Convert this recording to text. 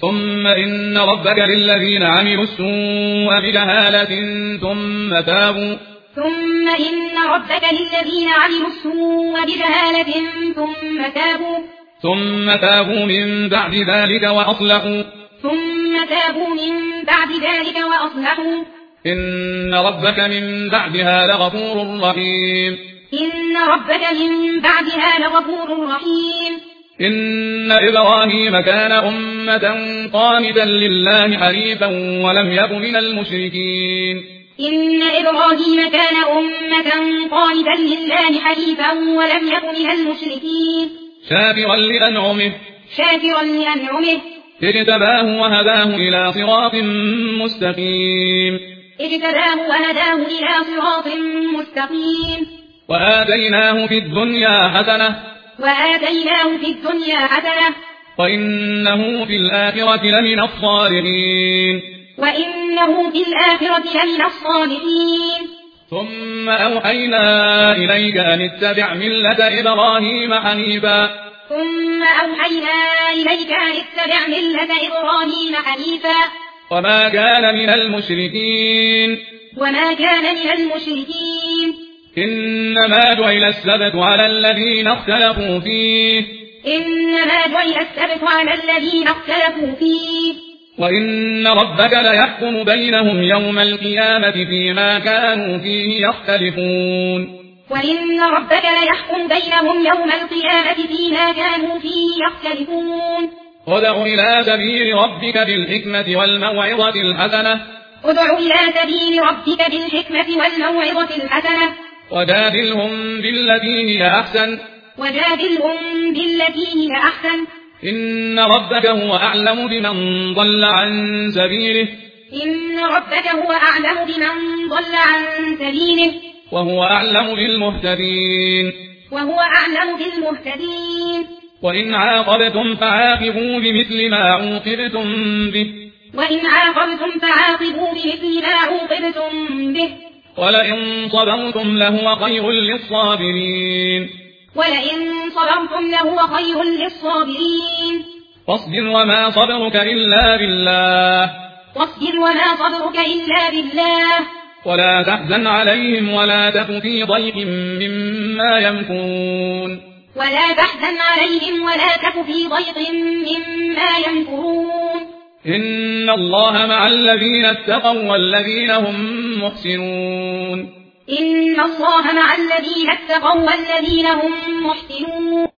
ثم إن ربك للذين عملوا السوء بجهالة ثم تابوا من بعد ذلك وأصلحوا إن ربك من بعدها لغفور رحيم إن إبراهيم كان أمة قانتا لله حنيفا ولم يك من المشركين شاكرا لأنعمه اجتباه وهداه إلى صراط مستقيم وآتيناه في الدنيا حسنة وإنه في الآخرة لمن الصالحين ثم أوحينا إليك أن اتبع ملة إبراهيم حنيفا وما كان من المشركين إنما جعل السبت على الذين اختلفوا فيه وإن ربك ليحكم بينهم يوم القيامة فيما كانوا فيه يختلفون ادع إلى سبيل ربك بالحكمة والموعظة الحسنة وجادلهم بالتي هي أحسن إن ربك هو أعلم بمن ضل عن سبيله وهو أعلم بالمهتدين وإن عاقبتم فعاقبوا بمثل ما عوقبتم به ولئن صبرتم لهو خير للصابرين فاصبر وما صبرك إلا بالله ولا تحزن عليهم ولا تك في ضيق مما يمكرون إن الله مع الذين اتقوا والذين هم محسنون